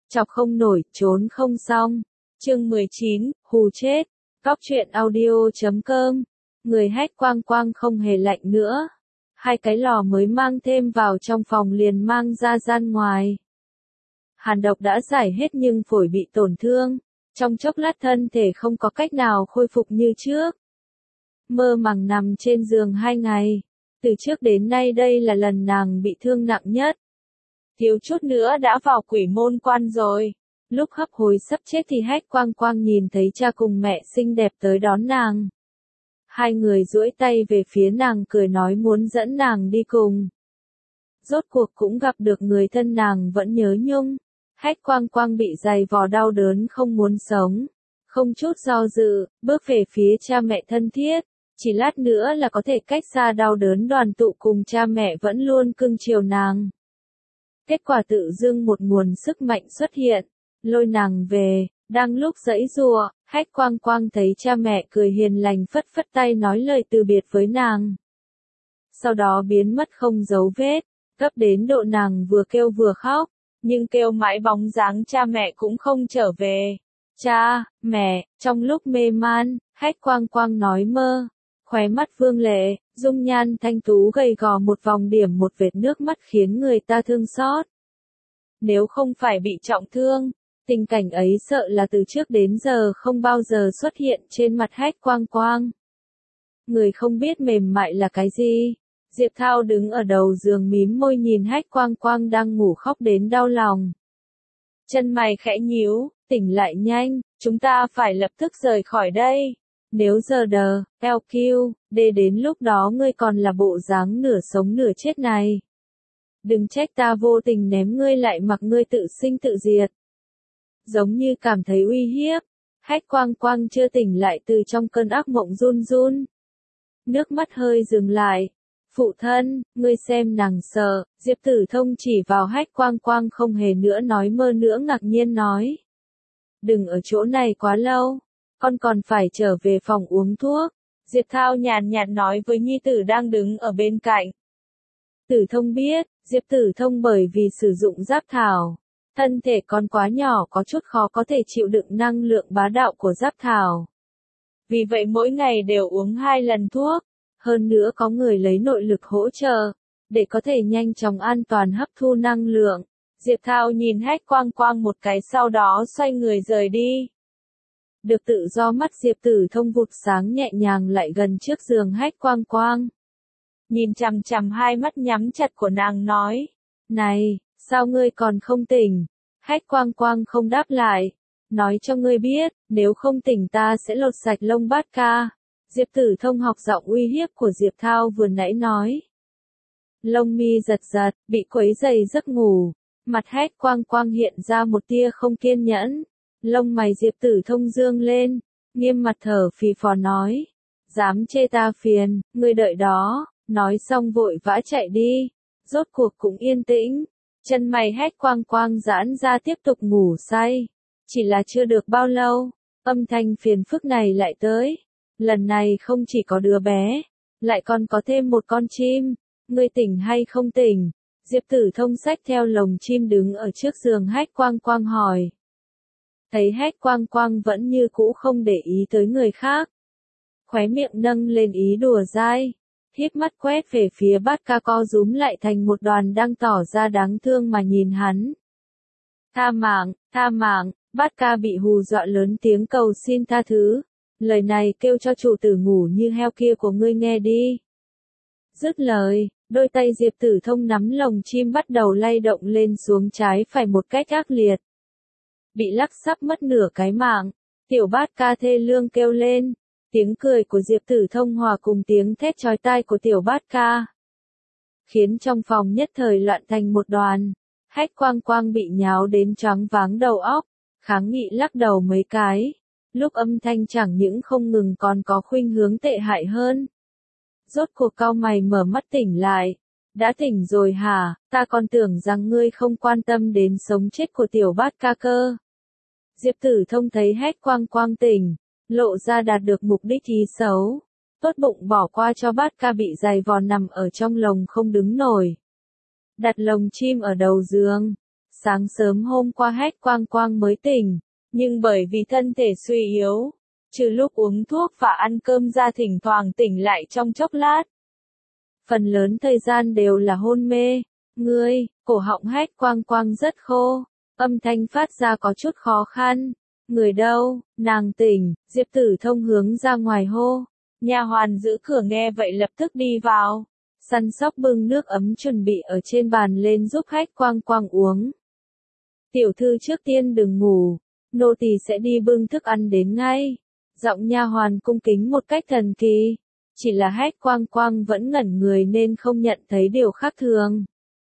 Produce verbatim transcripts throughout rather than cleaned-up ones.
chọc không nổi, trốn không xong. Chương mười chín, hù chết. Góc truyện audio chấm com. Người hét quang quang không hề lạnh nữa. Hai cái lò mới mang thêm vào trong phòng liền mang ra gian ngoài. Hàn độc đã giải hết nhưng phổi bị tổn thương. Trong chốc lát thân thể không có cách nào khôi phục như trước. Mơ màng nằm trên giường hai ngày. Từ trước đến nay đây là lần nàng bị thương nặng nhất. Thiếu chút nữa đã vào quỷ môn quan rồi. Lúc hấp hối sắp chết thì hét quang quang nhìn thấy cha cùng mẹ xinh đẹp tới đón nàng. Hai người duỗi tay về phía nàng cười nói muốn dẫn nàng đi cùng. Rốt cuộc cũng gặp được người thân nàng vẫn nhớ nhung. Hét quang quang bị giày vò đau đớn không muốn sống. Không chút do dự, bước về phía cha mẹ thân thiết. Chỉ lát nữa là có thể cách xa đau đớn đoàn tụ cùng cha mẹ vẫn luôn cưng chiều nàng. Kết quả tự dưng một nguồn sức mạnh xuất hiện, lôi nàng về, đang lúc giãy giụa, hét quang quang thấy cha mẹ cười hiền lành phất phất tay nói lời từ biệt với nàng. Sau đó biến mất không dấu vết, gấp đến độ nàng vừa kêu vừa khóc, nhưng kêu mãi bóng dáng cha mẹ cũng không trở về. Cha, mẹ, trong lúc mê man, hét quang quang nói mơ. Khóe mắt vương lệ, dung nhan thanh tú gầy gò một vòng điểm một vệt nước mắt khiến người ta thương xót. Nếu không phải bị trọng thương, tình cảnh ấy sợ là từ trước đến giờ không bao giờ xuất hiện trên mặt hét quang quang. Người không biết mềm mại là cái gì. Diệp Thao đứng ở đầu giường mím môi nhìn hét quang quang đang ngủ khóc đến đau lòng. Chân mày khẽ nhíu, tỉnh lại nhanh, chúng ta phải lập tức rời khỏi đây. Nếu giờ đờ, lờ quy, đê đến lúc đó ngươi còn là bộ dáng nửa sống nửa chết này. Đừng trách ta vô tình ném ngươi lại mặc ngươi tự sinh tự diệt. Giống như cảm thấy uy hiếp, hét quang quang chưa tỉnh lại từ trong cơn ác mộng run run. Nước mắt hơi dừng lại. Phụ thân, ngươi xem nàng sợ, Diệp Tử Thông chỉ vào hét quang quang không hề nữa nói mơ nữa ngạc nhiên nói. Đừng ở chỗ này quá lâu. Con còn phải trở về phòng uống thuốc. Diệp Thao nhàn nhạt nói với nhi tử đang đứng ở bên cạnh. Tử Thông biết, Diệp Tử Thông bởi vì sử dụng giáp thảo. Thân thể con quá nhỏ có chút khó có thể chịu đựng năng lượng bá đạo của giáp thảo. Vì vậy mỗi ngày đều uống hai lần thuốc. Hơn nữa có người lấy nội lực hỗ trợ. Để có thể nhanh chóng an toàn hấp thu năng lượng. Diệp Thao nhìn hét quang quang một cái sau đó xoay người rời đi. Được tự do mắt Diệp Tử Thông vụt sáng nhẹ nhàng lại gần trước giường hét quang quang. Nhìn chằm chằm hai mắt nhắm chặt của nàng nói. Này, sao ngươi còn không tỉnh? Hét quang quang không đáp lại. Nói cho ngươi biết, nếu không tỉnh ta sẽ lột sạch lông bát ca. Diệp Tử Thông học giọng uy hiếp của Diệp Thao vừa nãy nói. Lông mi giật giật, bị quấy dày giấc ngủ. Mặt hét quang quang hiện ra một tia không kiên nhẫn. Lông mày Diệp Tử Thông dương lên, nghiêm mặt thở phì phò nói. Dám chê ta phiền, ngươi đợi đó, nói xong vội vã chạy đi. Rốt cuộc cũng yên tĩnh, chân mày hét quang quang giãn ra tiếp tục ngủ say. Chỉ là chưa được bao lâu, âm thanh phiền phức này lại tới. Lần này không chỉ có đứa bé, lại còn có thêm một con chim. Ngươi tỉnh hay không tỉnh? Diệp Tử Thông xách theo lồng chim đứng ở trước giường hét quang quang hỏi. Thấy hét quang quang vẫn như cũ không để ý tới người khác. Khóe miệng nâng lên ý đùa dai. Híp mắt quét về phía bát ca co rúm lại thành một đoàn đang tỏ ra đáng thương mà nhìn hắn. Tha mạng, tha mạng, bát ca bị hù dọa lớn tiếng cầu xin tha thứ. Lời này kêu cho chủ tử ngủ như heo kia của ngươi nghe đi. Dứt lời, đôi tay Diệp Tử Thông nắm lồng chim bắt đầu lay động lên xuống trái phải một cách ác liệt. Bị lắc sắp mất nửa cái mạng, tiểu bát ca thê lương kêu lên, tiếng cười của Diệp Tử Thông hòa cùng tiếng thét chói tai của tiểu bát ca. Khiến trong phòng nhất thời loạn thành một đoàn, hét quang quang bị nháo đến choáng váng đầu óc, kháng nghị lắc đầu mấy cái, lúc âm thanh chẳng những không ngừng còn có khuynh hướng tệ hại hơn. Rốt cuộc cau mày mở mắt tỉnh lại. Đã tỉnh rồi hả, ta còn tưởng rằng ngươi không quan tâm đến sống chết của tiểu bát ca cơ. Diệp Tử Thông thấy hét quang quang tỉnh, lộ ra đạt được mục đích ý xấu. Tốt bụng bỏ qua cho bát ca bị giày vò nằm ở trong lồng không đứng nổi. Đặt lồng chim ở đầu giường. Sáng sớm hôm qua Hách Quang Quang mới tỉnh, nhưng bởi vì thân thể suy yếu, trừ lúc uống thuốc và ăn cơm ra thỉnh thoảng tỉnh lại trong chốc lát. Phần lớn thời gian đều là hôn mê. Ngươi, cổ họng Hách Quang Quang rất khô, âm thanh phát ra có chút khó khăn. Người đâu, nàng tỉnh, Diệp Tử Thông hướng ra ngoài hô. Nha hoàn giữ cửa nghe vậy lập tức đi vào. Săn sóc bưng nước ấm chuẩn bị ở trên bàn lên giúp Hách Quang Quang uống. Tiểu thư trước tiên đừng ngủ, nô tỳ sẽ đi bưng thức ăn đến ngay. Giọng nha hoàn cung kính một cách thần kỳ. Chỉ là Hách Quang Quang vẫn ngẩn người nên không nhận thấy điều khác thường.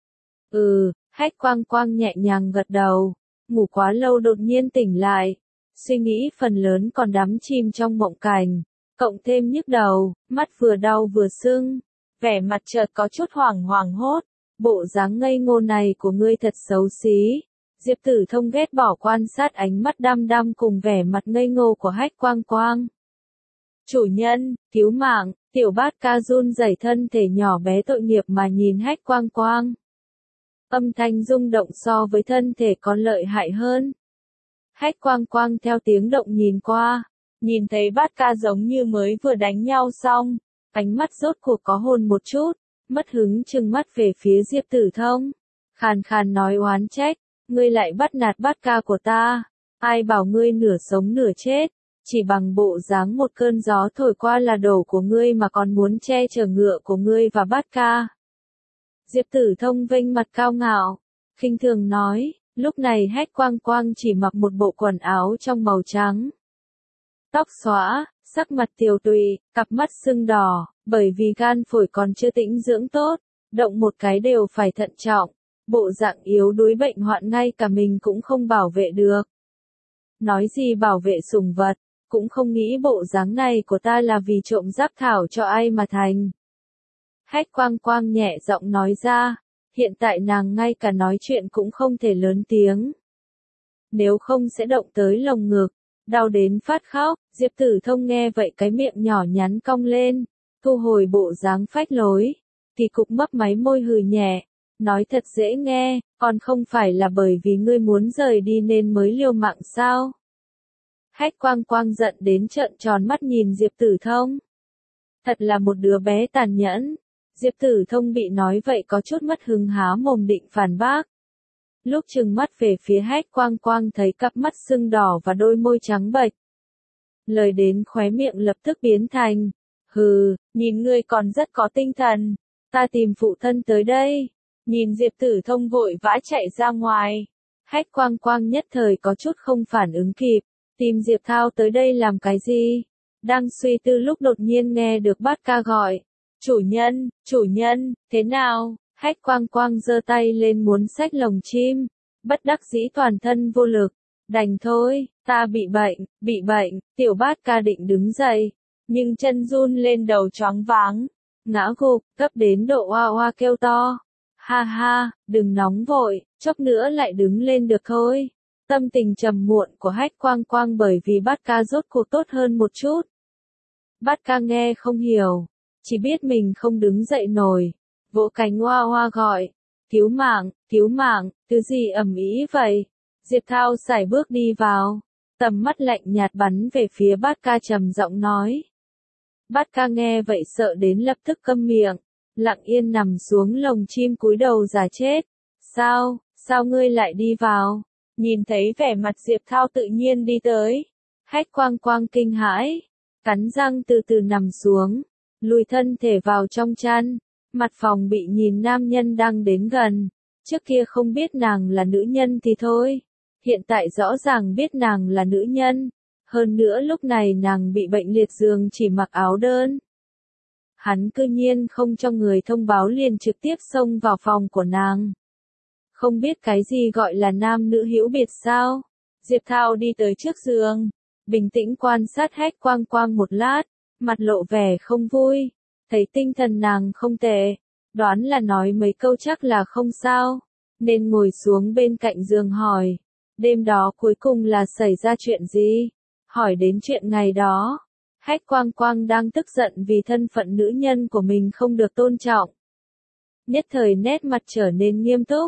Ừ, Hách Quang Quang nhẹ nhàng gật đầu. Ngủ quá lâu đột nhiên tỉnh lại. Suy nghĩ phần lớn còn đắm chìm trong mộng cảnh. Cộng thêm nhức đầu, mắt vừa đau vừa sưng. Vẻ mặt chợt có chút hoảng hoảng hốt. Bộ dáng ngây ngô này của ngươi thật xấu xí. Diệp Tử Thông ghét bỏ quan sát ánh mắt đăm đăm cùng vẻ mặt ngây ngô của Hách Quang Quang. Chủ nhân, cứu mạng, tiểu bát ca run rẩy thân thể nhỏ bé tội nghiệp mà nhìn Hách Quang Quang. Âm thanh rung động so với thân thể còn lợi hại hơn. Hách Quang Quang theo tiếng động nhìn qua, nhìn thấy bát ca giống như mới vừa đánh nhau xong, ánh mắt rốt cuộc có hồn một chút, mất hứng trừng mắt về phía Diệp Tử Thông. Khàn khàn nói oán trách, ngươi lại bắt nạt bát ca của ta, ai bảo ngươi nửa sống nửa chết, chỉ bằng bộ dáng một cơn gió thổi qua là đổ của ngươi mà còn muốn che chở ngựa của ngươi và bát ca. Diệp Tử Thông vênh mặt cao ngạo, khinh thường nói, lúc này Hách Quang Quang chỉ mặc một bộ quần áo trong màu trắng. Tóc xõa, sắc mặt tiều tụy, cặp mắt sưng đỏ, bởi vì gan phổi còn chưa tĩnh dưỡng tốt, động một cái đều phải thận trọng, bộ dạng yếu đuối bệnh hoạn ngay cả mình cũng không bảo vệ được. Nói gì bảo vệ sủng vật, cũng không nghĩ bộ dáng này của ta là vì trộm giáp thảo cho ai mà thành. Hách Quang Quang nhẹ giọng nói ra, hiện tại nàng ngay cả nói chuyện cũng không thể lớn tiếng. Nếu không sẽ động tới lồng ngực, đau đến phát khóc. Diệp Tử Thông nghe vậy cái miệng nhỏ nhắn cong lên, thu hồi bộ dáng phách lối, thì cục mấp máy môi hừ nhẹ, nói thật dễ nghe, còn không phải là bởi vì ngươi muốn rời đi nên mới liều mạng sao? Hách Quang Quang giận đến trợn tròn mắt nhìn Diệp Tử Thông. Thật là một đứa bé tàn nhẫn. Diệp Tử Thông bị nói vậy có chút mất hứng há mồm định phản bác. Lúc trừng mắt về phía Hách Quang Quang thấy cặp mắt sưng đỏ và đôi môi trắng bệch. Lời đến khóe miệng lập tức biến thành, hừ, nhìn ngươi còn rất có tinh thần, ta tìm phụ thân tới đây. Nhìn Diệp Tử Thông vội vã chạy ra ngoài, Hách Quang Quang nhất thời có chút không phản ứng kịp, tìm Diệp Thao tới đây làm cái gì? Đang suy tư lúc đột nhiên nghe được bát ca gọi, chủ nhân, chủ nhân, thế nào? Hách Quang Quang giơ tay lên muốn xách lồng chim, bất đắc dĩ toàn thân vô lực, đành thôi, ta bị bệnh, bị bệnh, tiểu bát ca định đứng dậy, nhưng chân run lên đầu choáng váng, ngã gục, cấp đến độ oa oa kêu to. Ha ha, đừng nóng vội, chốc nữa lại đứng lên được thôi. Tâm tình trầm muộn của Hách Quang Quang bởi vì bát ca rốt cuộc tốt hơn một chút. Bát ca nghe không hiểu, chỉ biết mình không đứng dậy nổi, vỗ cánh oa oa gọi, cứu mạng, cứu mạng, thứ gì ầm ĩ vậy? Diệp Thao sải bước đi vào, tầm mắt lạnh nhạt bắn về phía bát ca trầm giọng nói. Bát ca nghe vậy sợ đến lập tức câm miệng, lặng yên nằm xuống lồng chim cúi đầu giả chết. Sao, sao ngươi lại đi vào? Nhìn thấy vẻ mặt Diệp Thao tự nhiên đi tới, Hách Quang Quang kinh hãi, cắn răng từ từ nằm xuống, lùi thân thể vào trong chăn, mặt phòng bị nhìn nam nhân đang đến gần. Trước kia không biết nàng là nữ nhân thì thôi, hiện tại rõ ràng biết nàng là nữ nhân, hơn nữa lúc này nàng bị bệnh liệt giường chỉ mặc áo đơn. Hắn cư nhiên không cho người thông báo liền trực tiếp xông vào phòng của nàng. Không biết cái gì gọi là nam nữ hữu biệt sao? Diệp Thao đi tới trước giường, bình tĩnh quan sát Hách Quang Quang một lát, mặt lộ vẻ không vui, thấy tinh thần nàng không tệ, đoán là nói mấy câu chắc là không sao, nên ngồi xuống bên cạnh giường hỏi, đêm đó cuối cùng là xảy ra chuyện gì? Hỏi đến chuyện ngày đó, Hách Quang Quang đang tức giận vì thân phận nữ nhân của mình không được tôn trọng. Nhất thời nét mặt trở nên nghiêm túc,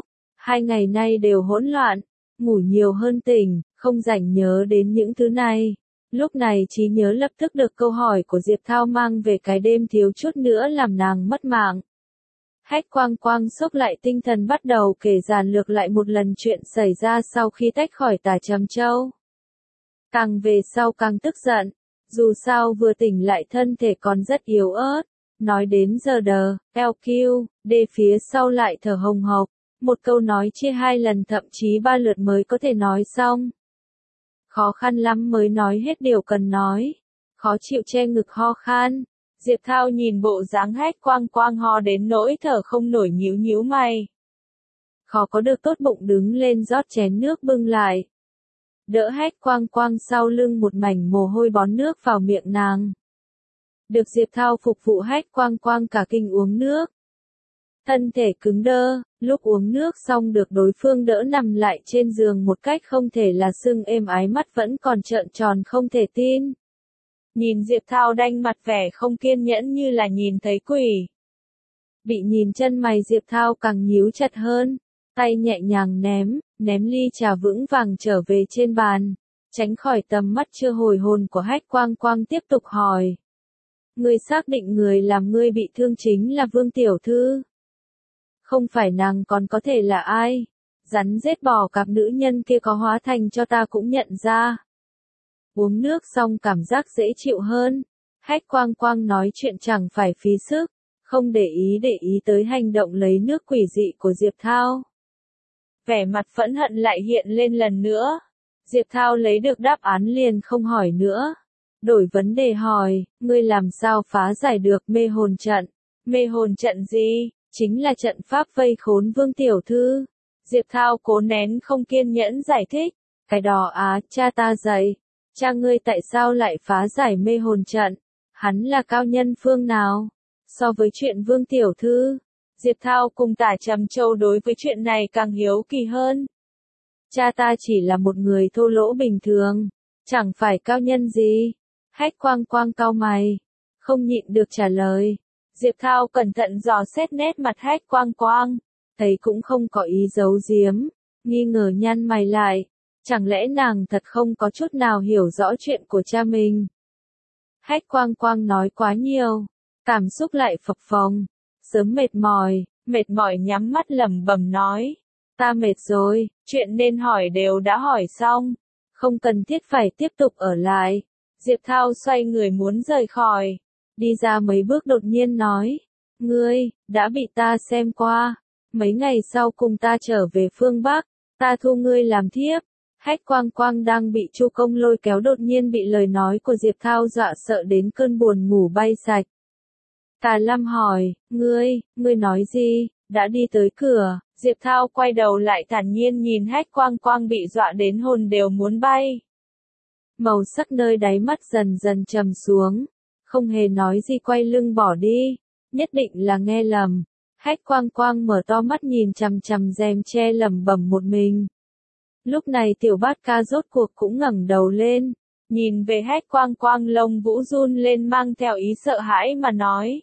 Hai ngày nay đều hỗn loạn, ngủ nhiều hơn tỉnh, không rảnh nhớ đến những thứ này. Lúc này trí nhớ lập tức được câu hỏi của Diệp Thao mang về cái đêm thiếu chút nữa làm nàng mất mạng. Hách Quang Quang xốc lại tinh thần bắt đầu kể giản lược lại một lần chuyện xảy ra sau khi tách khỏi Tả Trầm Châu. Càng về sau càng tức giận, dù sao vừa tỉnh lại thân thể còn rất yếu ớt, nói đến giờ đờ, eo kiu, đê phía sau lại thở hồng hộc, một câu nói chia hai lần thậm chí ba lượt mới có thể nói xong. Khó khăn lắm mới nói hết điều cần nói, khó chịu che ngực ho khan. Diệp Thao nhìn bộ dáng Hách Quang Quang ho đến nỗi thở không nổi nhíu nhíu mày. Khó có được tốt bụng đứng lên rót chén nước bưng lại. Đỡ Hách Quang Quang sau lưng một mảnh mồ hôi bón nước vào miệng nàng. Được Diệp Thao phục vụ Hách Quang Quang cả kinh uống nước. Thân thể cứng đơ, lúc uống nước xong được đối phương đỡ nằm lại trên giường một cách không thể là sưng êm ái, mắt vẫn còn trợn tròn không thể tin. Nhìn Diệp Thao đanh mặt vẻ không kiên nhẫn như là nhìn thấy quỷ. Bị nhìn chân mày Diệp Thao càng nhíu chặt hơn, tay nhẹ nhàng ném, ném ly trà vững vàng trở về trên bàn, tránh khỏi tầm mắt chưa hồi hồn của Hách Quang Quang tiếp tục hỏi. Ngươi xác định người làm ngươi bị thương chính là Vương Tiểu Thư? Không phải nàng còn có thể là ai? Rắn rết bò cạp nữ nhân kia có hóa thành cho ta cũng nhận ra. Uống nước xong cảm giác dễ chịu hơn. Hách Quang Quang nói chuyện chẳng phải phí sức, không để ý để ý tới hành động lấy nước quỷ dị của Diệp Thao. Vẻ mặt phẫn hận lại hiện lên lần nữa. Diệp Thao lấy được đáp án liền không hỏi nữa. Đổi vấn đề hỏi, ngươi làm sao phá giải được mê hồn trận? Mê hồn trận gì? Chính là trận pháp vây khốn Vương Tiểu Thư. Diệp Thao cố nén không kiên nhẫn giải thích. Cái đó á, cha ta dạy. Cha ngươi tại sao lại phá giải mê hồn trận? Hắn là cao nhân phương nào? So với chuyện Vương Tiểu Thư, Diệp Thao cùng Tả Trầm Châu đối với chuyện này càng hiếu kỳ hơn. Cha ta chỉ là một người thô lỗ bình thường, chẳng phải cao nhân gì. Hách Quang Quang cau mày, không nhịn được trả lời. Diệp Thao cẩn thận dò xét nét mặt Hách Quang Quang, thấy cũng không có ý giấu giếm, nghi ngờ nhăn mày lại. Chẳng lẽ nàng thật không có chút nào hiểu rõ chuyện của cha mình? Hách Quang Quang nói quá nhiều, cảm xúc lại phập phồng, sớm mệt mỏi, mệt mỏi nhắm mắt lẩm bẩm nói. Ta mệt rồi, chuyện nên hỏi đều đã hỏi xong, không cần thiết phải tiếp tục ở lại. Diệp Thao xoay người muốn rời khỏi, đi ra mấy bước đột nhiên nói. Ngươi, đã bị ta xem qua, mấy ngày sau cùng ta trở về phương Bắc, ta thu ngươi làm thiếp. Hách Quang Quang đang bị Chu Công lôi kéo đột nhiên bị lời nói của Diệp Thao dọa sợ đến cơn buồn ngủ bay sạch. Tà Lâm hỏi, ngươi, ngươi nói gì, đã đi tới cửa, Diệp Thao quay đầu lại thản nhiên nhìn Hách Quang Quang bị dọa đến hồn đều muốn bay. Màu sắc nơi đáy mắt dần dần trầm xuống, không hề nói gì quay lưng bỏ đi, nhất định là nghe lầm. Hách Quang Quang mở to mắt nhìn chằm chằm rèm che lẩm bẩm một mình. Lúc này Tiểu Bát Ca rốt cuộc cũng ngẩng đầu lên, nhìn về Hách Quang Quang lông vũ run lên mang theo ý sợ hãi mà nói.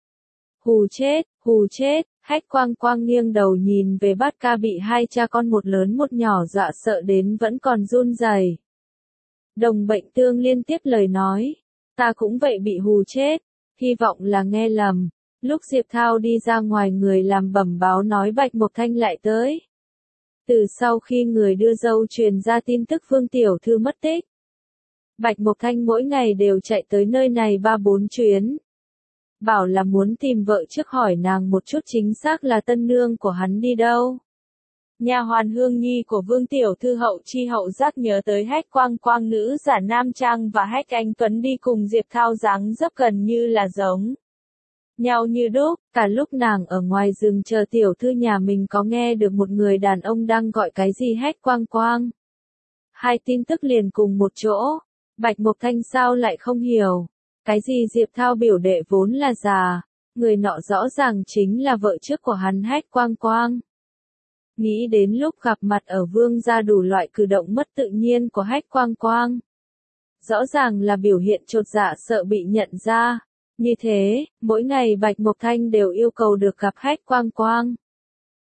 Hù chết, hù chết, Hách Quang Quang nghiêng đầu nhìn về Bát Ca bị hai cha con một lớn một nhỏ dọa sợ đến vẫn còn run rẩy. Đồng Bệnh Tương liên tiếp lời nói, ta cũng vậy bị hù chết, hy vọng là nghe lầm. Lúc Diệp Thao đi ra ngoài người làm bẩm báo nói Bạch Mộc Thanh lại tới. Từ sau khi người đưa dâu truyền ra tin tức Vương Tiểu Thư mất tích, Bạch Mộc Thanh mỗi ngày đều chạy tới nơi này ba bốn chuyến. Bảo là muốn tìm vợ trước hỏi nàng một chút chính xác là tân nương của hắn đi đâu. Nha hoàn Hương Nhi của Vương Tiểu Thư hậu chi hậu giác nhớ tới Hách Quang Quang nữ giả nam trang và Hách Anh Tuấn đi cùng Diệp Thao dáng dấp gần như là giống nhau như đúc. Cả lúc nàng ở ngoài rừng chờ Tiểu Thư nhà mình có nghe được một người đàn ông đang gọi cái gì Hách Quang Quang. Hai tin tức liền cùng một chỗ, Bạch Mộc Thanh sao lại không hiểu. Cái gì Diệp Thao biểu đệ vốn là già, người nọ rõ ràng chính là vợ trước của hắn Hách Quang Quang. Nghĩ đến lúc gặp mặt ở Vương gia đủ loại cử động mất tự nhiên của Hách Quang Quang. Rõ ràng là biểu hiện chột dạ sợ bị nhận ra. Như thế, mỗi ngày Bạch Mộc Thanh đều yêu cầu được gặp Hách Quang Quang.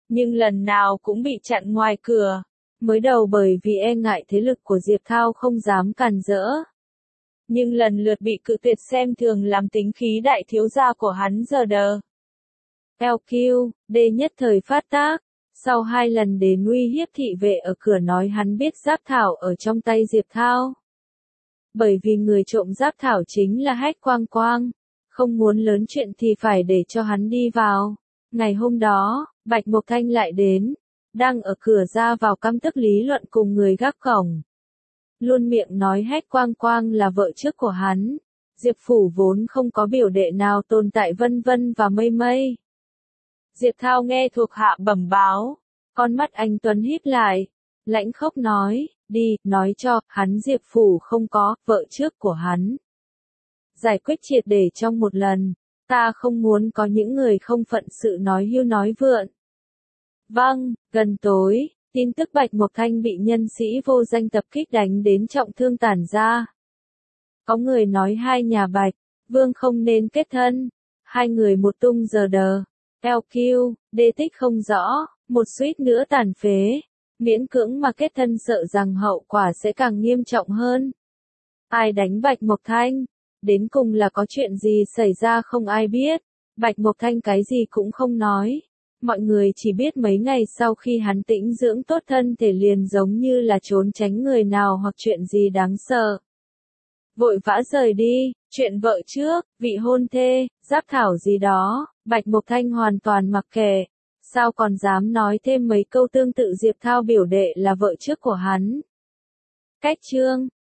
nhưng lần nào cũng bị chặn ngoài cửa. Mới đầu bởi vì e ngại thế lực của Diệp Thao không dám càn rỡ. Nhưng lần lượt bị cự tuyệt xem thường làm tính khí đại thiếu gia của hắn giờ đờ. lờ quy, D nhất thời phát tác, sau hai lần đến uy hiếp thị vệ ở cửa nói hắn biết giáp thảo ở trong tay Diệp Thao. Bởi vì người trộm giáp thảo chính là Hách Quang Quang, không muốn lớn chuyện thì phải để cho hắn đi vào. Ngày hôm đó, Bạch Mộc Thanh lại đến, đang ở cửa ra vào căm tức lý luận cùng người gác cổng. Luôn miệng nói Hách Quang Quang là vợ trước của hắn, Diệp phủ vốn không có biểu đệ nào tồn tại vân vân và mây mây. Diệp Thao nghe thuộc hạ bẩm báo, con mắt anh Tuấn híp lại, lãnh khốc nói, đi, nói cho, hắn Diệp phủ không có, vợ trước của hắn. Giải quyết triệt để trong một lần, ta không muốn có những người không phận sự nói hưu nói vượn. Vâng, gần tối, tin tức Bạch Mộc Thanh bị nhân sĩ vô danh tập kích đánh đến trọng thương tản ra. Có người nói hai nhà Bạch, Vương không nên kết thân, hai người một tung giờ đờ. lờ quy, D tích không rõ, một suýt nữa tàn phế, miễn cưỡng mà kết thân sợ rằng hậu quả sẽ càng nghiêm trọng hơn. Ai đánh Bạch Mộc Thanh? Đến cùng là có chuyện gì xảy ra không ai biết, Bạch Mộc Thanh cái gì cũng không nói. Mọi người chỉ biết mấy ngày sau khi hắn tĩnh dưỡng tốt thân thể liền giống như là trốn tránh người nào hoặc chuyện gì đáng sợ. Vội vã rời đi, chuyện vợ trước, vị hôn thê, giáp thảo gì đó, Bạch Mộc Thanh hoàn toàn mặc kệ. Sao còn dám nói thêm mấy câu tương tự Diệp Thao biểu đệ là vợ trước của hắn. Cách chương